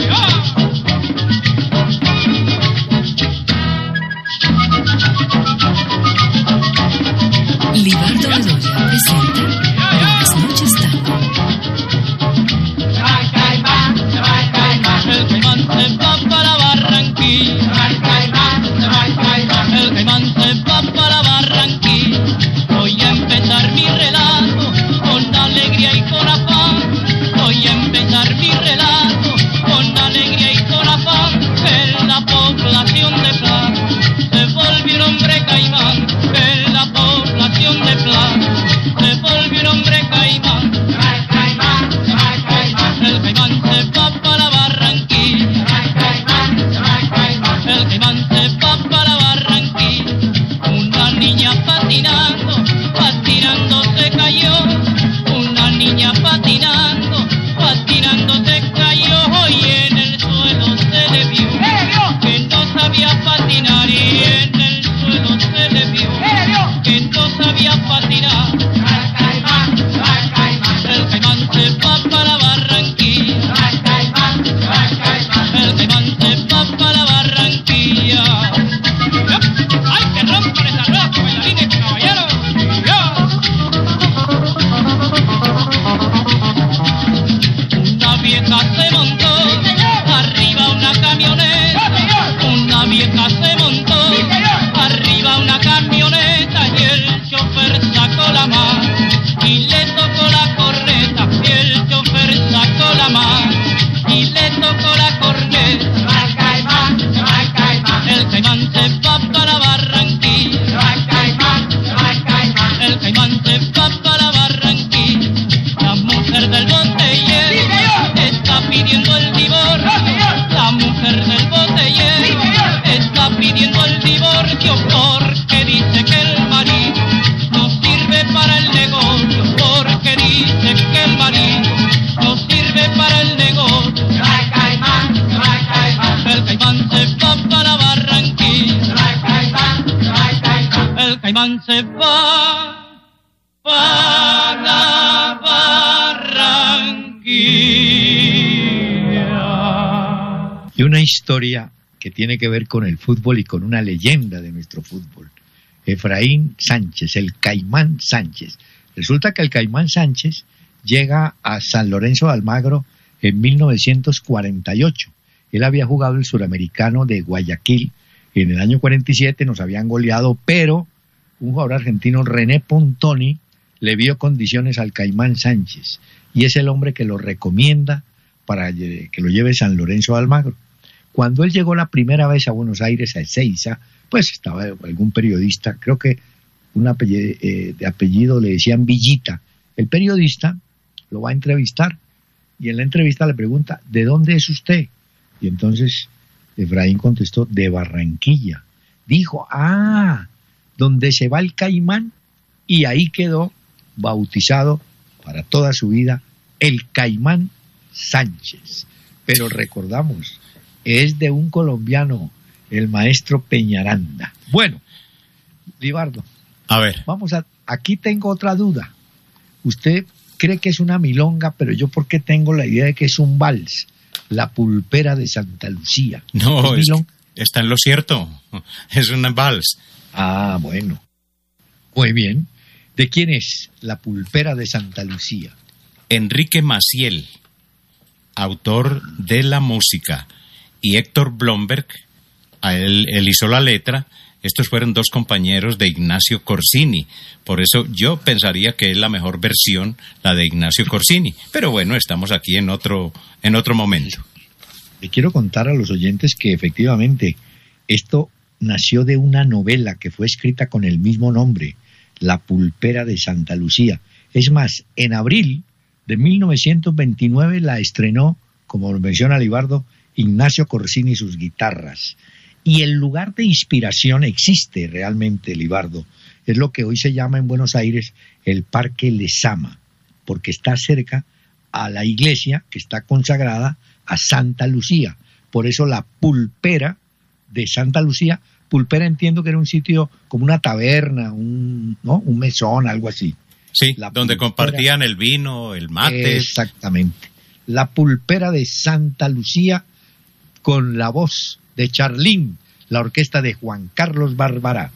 Libardo Bedoya presenta Buenas noches, tango. Se va el Caimán, se va el Caimán. El Caimán se va para Barranquilla. Se va el Caimán, se va el Caimán. El Caimán se va para Barranquilla. Voy a empezar mi relato con alegría y con afán. Voy a empezar mi relato con alegría y con afán. En la población de Plata se volvió un hombre caimán. En la población de Plata se volvió un hombre caimán. Se va el Caimán, se va el Caimán. El Caimán se va para Barranquilla. Se va el Caimán, se va el Caimán. El Caimán se va para Barranquilla. Una niña patinando, patinando se cayó. Una niña patinando, patinando se cayó. Y en el suelo se le vio que no sabía patinar. Y en el suelo se le vio que no sabía patinar. El Caimán, se va el Caimán. El Caimán se va para Barranquilla. Se va el Caimán, se va el Caimán. El Caimán se va para Barranquilla. ¡Ay, que rompan esas ruedas, bailarines, caballeros! Una vieja se montó arriba una camioneta. Una vieja se montó arriba una camioneta y el chofer sacó la mano y le tocó la corneta. Y el chofer sacó la mano y le tocó la corneta. Se va el Caimán, se va el Caimán. El Caimán se va para Barranquilla. Se va el Caimán, se va el Caimán. El Caimán se va para Barranquilla. La mujer del botellero está pidiendo el divorcio. La mujer del botellero está pidiendo el divorcio porque dice que el marido no sirve para el negocio. Porque dice que el marido no sirve para el negocio. Se va el Caimán, se va el Caimán. El Caimán se va para Barranquilla. Se va el Caimán, se va el Caimán. El Caimán se va para Barranquilla. Y una historia que tiene que ver con el fútbol y con una leyenda de nuestro fútbol. Efraín Sánchez, el Caimán Sánchez. Resulta que el Caimán Sánchez llega a San Lorenzo de Almagro en 1948. Él había jugado el Suramericano de Guayaquil en el año 47, nos habían goleado, pero un jugador argentino, René Pontoni, le vio condiciones al Caimán Sánchez y es el hombre que lo recomienda para que lo lleve San Lorenzo de Almagro. Cuando él llegó la primera vez a Buenos Aires, a Ezeiza, pues estaba algún periodista, creo que de apellido le decían Villita. El periodista lo va a entrevistar y en la entrevista le pregunta, ¿de dónde es usted? Y entonces Efraín contestó, de Barranquilla. Dijo, donde se va el Caimán, y ahí quedó bautizado para toda su vida el Caimán Sánchez. Pero recordamos, es de un colombiano, el maestro Peñaranda. Bueno, Libardo, a ver, aquí tengo otra duda. Usted cree que es una milonga, pero yo porque tengo la idea de que es un vals, La Pulpera de Santa Lucía. No, está en lo cierto, es un vals. Bueno, muy bien. ¿De quién es La Pulpera de Santa Lucía? Enrique Maciel, autor de la música, y Héctor Blomberg, él hizo la letra, estos fueron dos compañeros de Ignacio Corsini. Por eso yo pensaría que es la mejor versión, la de Ignacio Corsini. Pero bueno, estamos aquí en otro momento. Le quiero contar a los oyentes que efectivamente esto nació de una novela que fue escrita con el mismo nombre, La pulpera de Santa Lucía. Es más, en abril de 1929 la estrenó, como lo menciona Libardo, Ignacio Corsini y sus guitarras. Y el lugar de inspiración existe realmente, Libardo. Es lo que hoy se llama en Buenos Aires el Parque Lezama, porque está cerca a la iglesia que está consagrada a Santa Lucía. Por eso la pulpera de Santa Lucía, pulpera entiendo que era un sitio como una taberna, un mesón, algo así. Sí, donde compartían el vino, el mate. Exactamente. La pulpera de Santa Lucía con la voz de Charlín, la orquesta de Juan Carlos Barbará.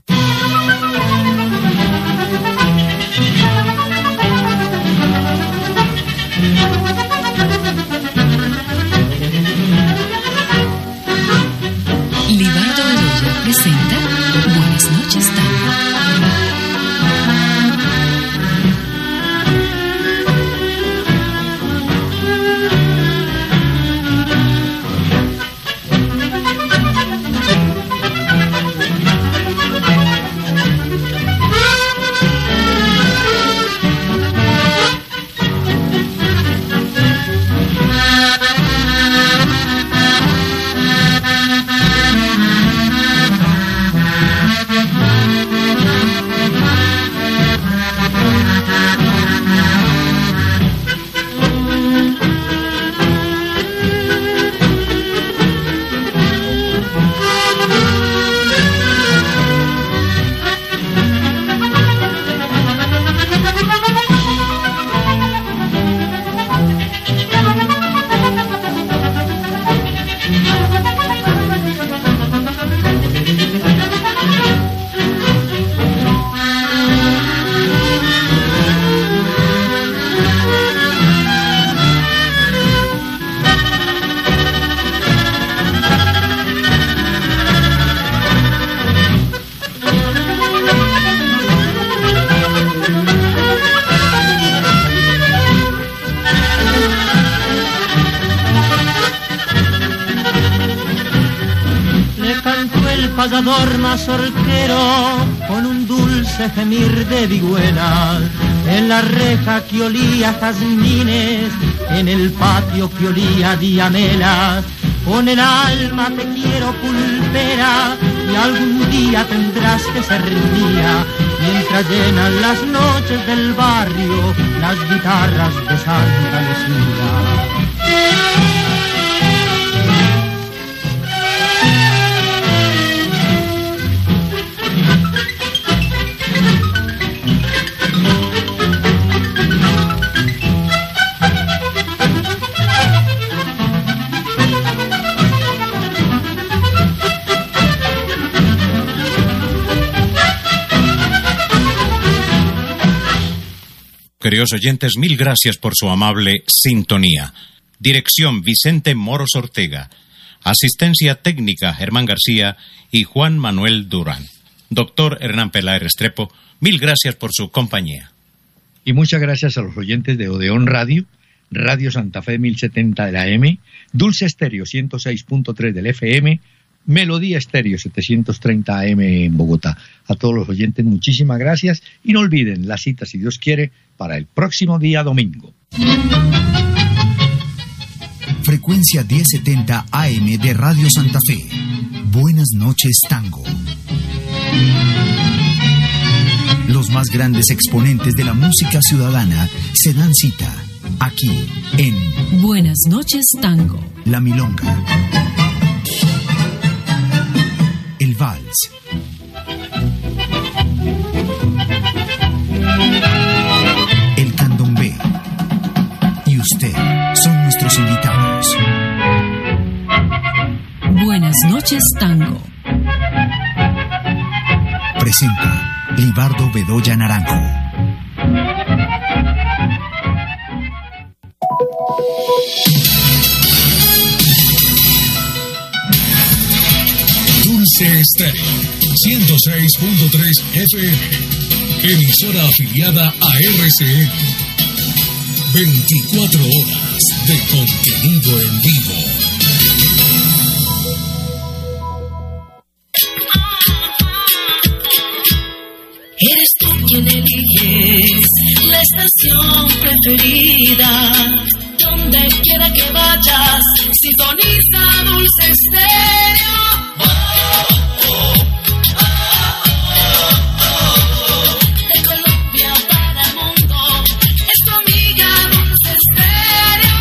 Libardo Bedoya presenta Buenas noches, Tango. payador mazorquero con un dulce gemir de vihuelas, en la reja que olía jazmines, en el patio que olía diamelas. Con el alma te quiero pulpera y algún día tendrás que ser mía, mientras llenan las noches del barrio las guitarras de Santa Lucía. Queridos oyentes, mil gracias por su amable sintonía. Dirección Vicente Moros Ortega. Asistencia técnica Germán García y Juan Manuel Durán. Doctor Hernán Peláez Restrepo, mil gracias por su compañía. Y muchas gracias a los oyentes de Odeón Radio, Radio Santa Fe 1070 de la AM, Dulce Estéreo 106.3 del FM, Melodía Estéreo 730 AM en Bogotá. A todos los oyentes, muchísimas gracias. Y no olviden la cita, si Dios quiere, para el próximo día domingo. Frecuencia 1070 AM de Radio Santa Fe. Buenas noches, Tango. Los más grandes exponentes de la música ciudadana se dan cita aquí en Buenas noches, Tango. La Milonga, el vals, el candombe y usted son nuestros invitados. Buenas noches, Tango. Presenta Libardo Bedoya Naranjo. Dulce Estéreo 106.3 FM. Emisora afiliada a RCN. 24 horas de contenido en vivo. Eres tú quien eliges la estación preferida. Donde quiera que vayas, sintoniza Dulce Estéreo. De Colombia para el mundo, es tu amiga Dulce Estéreo.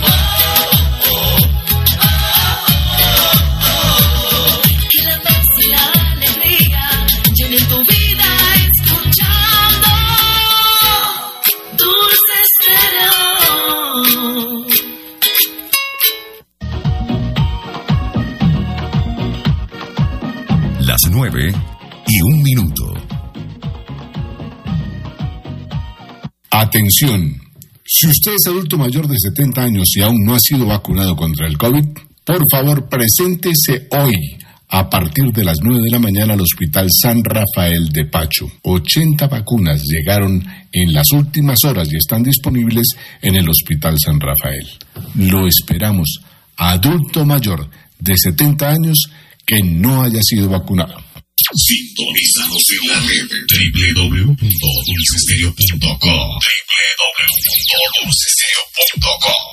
Que la paz y la alegría llenen tu vida escuchando Dulce Estéreo. Las 9:01. Atención, si usted es adulto mayor de 70 años y aún no ha sido vacunado contra el COVID, por favor preséntese hoy a partir de las 9 de la mañana al Hospital San Rafael de Pacho. 80 vacunas llegaron en las últimas horas y están disponibles en el Hospital San Rafael. Lo esperamos, adulto mayor de 70 años que no haya sido vacunado. Sintonízanos en la red www.dulcestereo.com, www.dulcestereo.com,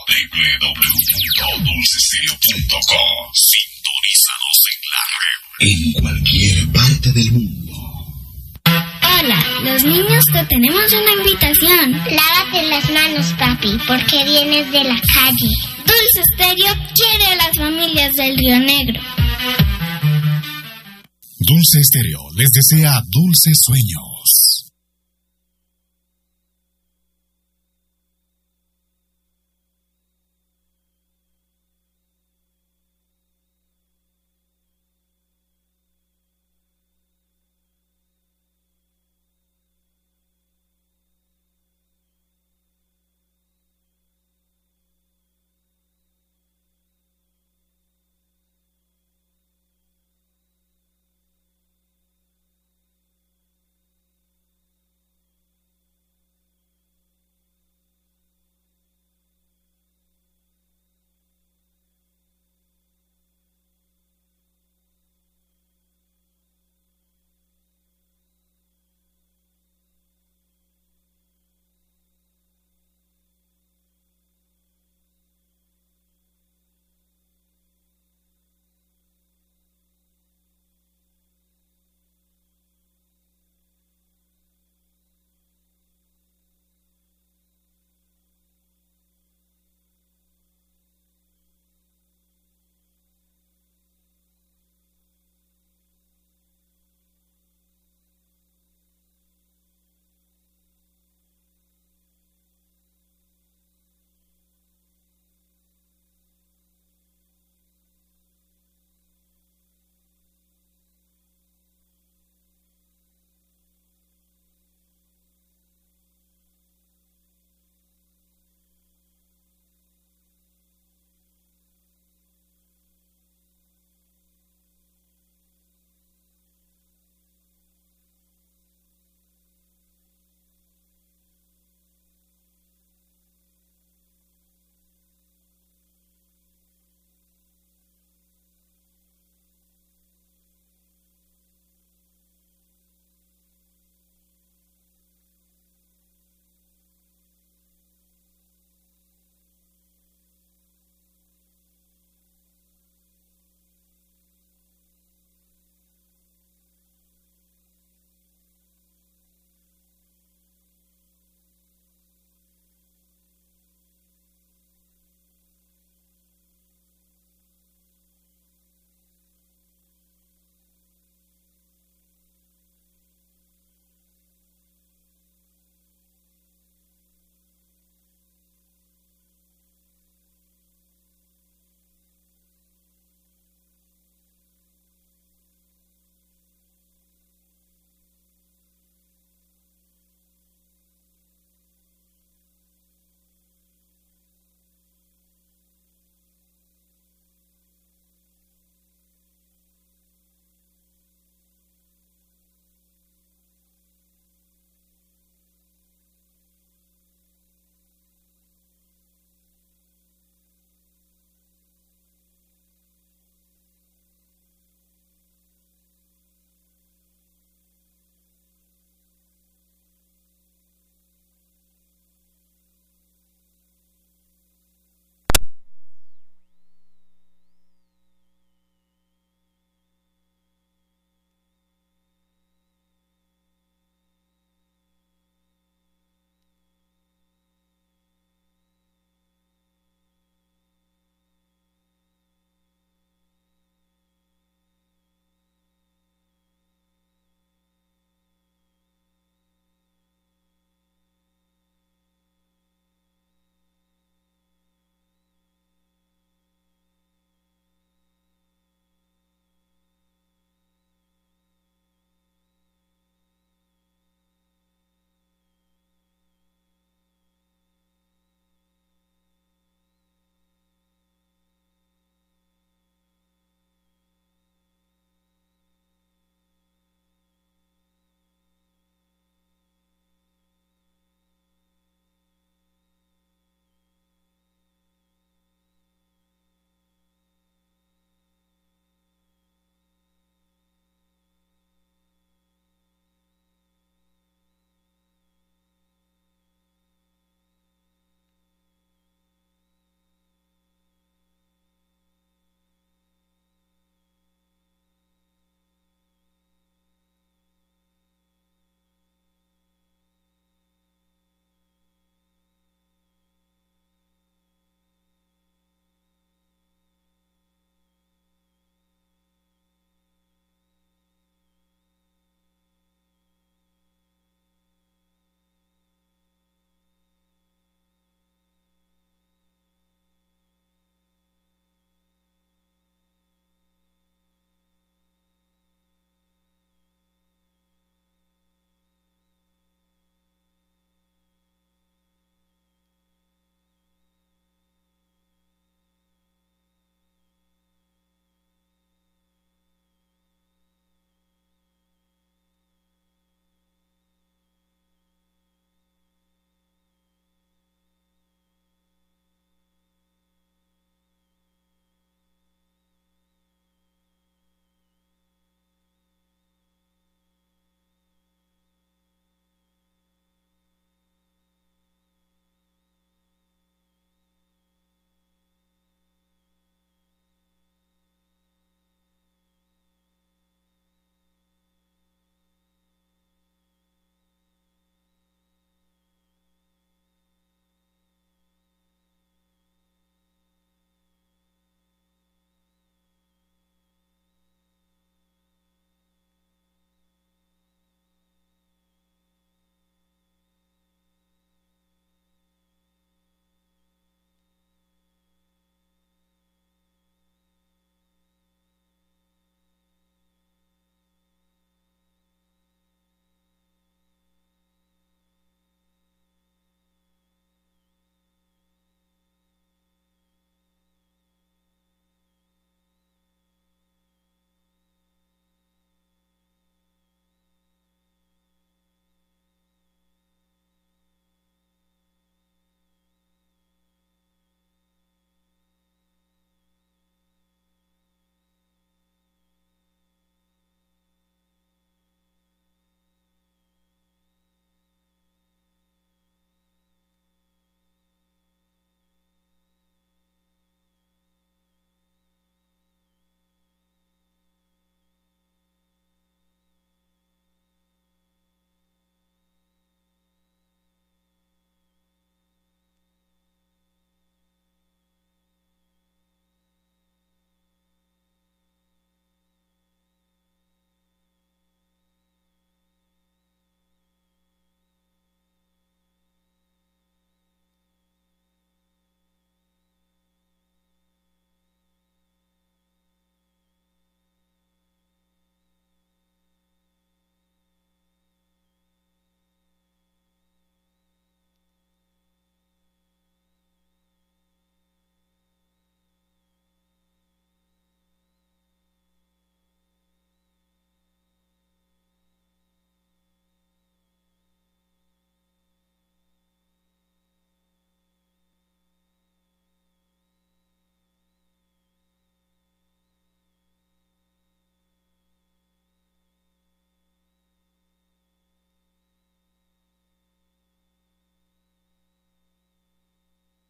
www.dulcestereo.com. Sintonízanos en la red en cualquier parte del mundo. Hola, los niños te tenemos una invitación. Lávate las manos, papi, porque vienes de la calle. Dulce Estéreo quiere a las familias del Río Negro. Dulce Estéreo les desea dulces sueños.